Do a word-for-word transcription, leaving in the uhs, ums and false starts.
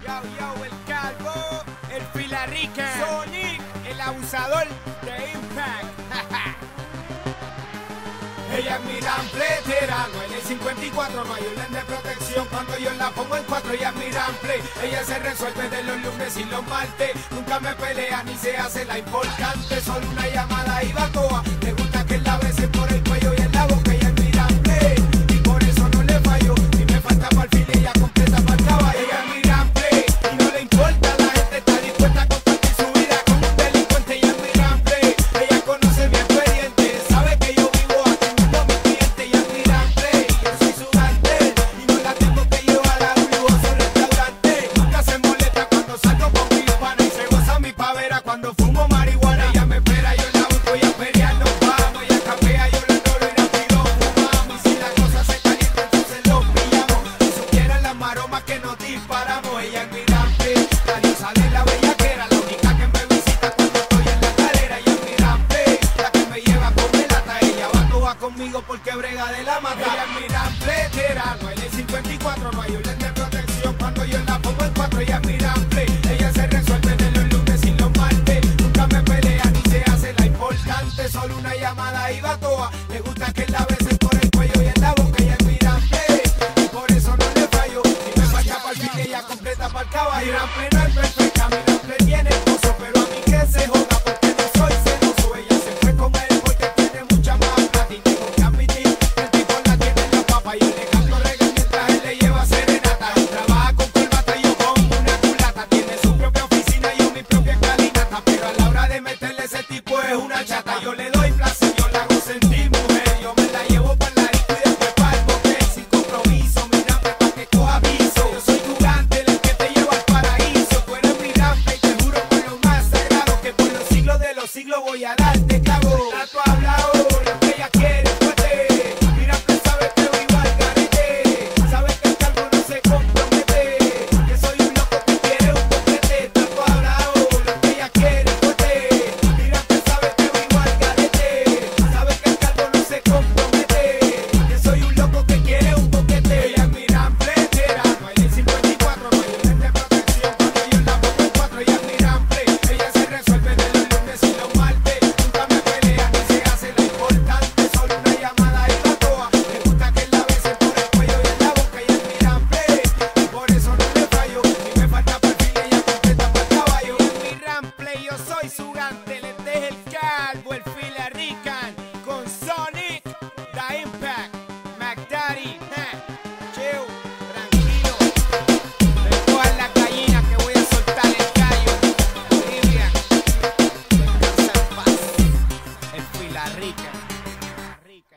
Yo, yo, el calvo, el Filarrica, Sonic, el abusador de Impact. Ella es mi rampletera, no en el cincuenta y cuatro, no hay un lente de protección. Cuando yo la pongo en cuatro, ella es mi rample. Ella se resuelve de los lunes y los martes. Nunca me pelea ni se hace la importante. Solo una llamada y va toa. Le gusta que la besen por el cuello y en la boca. Ella es mi rample y por eso no le fallo. Si me falta para el fin, ella completa para el caballo. Ella es mi rample y no le importa. La gente está dispuesta a compartir su vida con un delincuente. Ella es mi rample, ella conoce mi expediente. Sabe que yo vivo atendiendo a mi cliente. Ella es mi rample y yo soy su gante. Y no la tengo que llevar a un lujoso restaurante. Nunca se molesta cuando salgo con mi pana y se goza mi pavera cuando fumo marihuana. Ella me espera, yo la busco y a pelear nos vamos. Ella capea, yo la adoro y rápido fumamos. Y si la cosa se calienta, entonces lo pillamos. Si supieran las maromas que nos disparamos. Ella es mi rample, la diosa de la bellaquera. La única que me visita cuando estoy en la carrera. Ella es mi rample, la que me lleva con el lata. Ella va toda conmigo porque brega de la mata. Ella es mi rampletera, no en el cincuenta y cuatro, no hay un lente de protección. Cuando yo la pongo en cuatro, ella es mi rample. Ella se resuelve de los lunes y los martes. Nunca me pelea ni se hace la importante. Solo una llamada y va toa. Le gusta que la besen por el cuello y en la boca. Ella es mi rample y por eso no le fallo. Si me falta para el fin, ella completa para el caballo. Mi rample no es perfecta, mi rample tiene esposo, pero a mí que se joda porque no soy celoso. Ella se fue con él porque tiene mucha más plata y tengo que admitir, el tipo la tiene en la papa. Yo le canto reggae mientras él le lleva serenata. Él trabaja con corbata y yo con una culata. Tiene su propia oficina y yo mi propia escalinata. Pero a la hora de meterle ese tipo es una chata. Yo le doy placer, yo la hago sentir mujer. Yo me la llevo para la disco y después para el motel. Sin compromiso, mi rample pa' que coja aviso. Yo soy tu gante, el que te lleva al paraíso. Tú eres mi rample y te juro por lo más sagrado que por los siglos de los siglos voy a darte clavo. Trato hablado, lo que ella quiere fuerte. Mi rample sabe que vivo al garete. Sabe que el calvo no se compromete. Que soy un loco que quiere un boquete. Trato hablado, lo que ella quiere fuerte. Mi rample sabe que vivo al garete. Sabe que el calvo no se compromete. Que soy un loco que quiere un boquete. Ella es mi rampletera, no hay el cincuenta y cuatro, no hay un lente de protección. Cuando yo la pongo en cuatro, ella es mi rample. Ella se resuelve de los lunes y los martes. Nunca me pelea ni se hace la importante. Solo una llamada y va toa. Le gusta que la besen por el cuello y en la boca. Ella es mi rample y por eso no le fallo. Si me falta para el fin, ella completa para el caballo. Ella es mi rample, yo soy su gante. Le deje el calvo, el Filarrican con Sonic, The Impact, McDaddy, eh. Chill, tranquilo. Recojan las gallinas que voy a soltar el gallo. Vivian, descansa en paz, el Filarrican.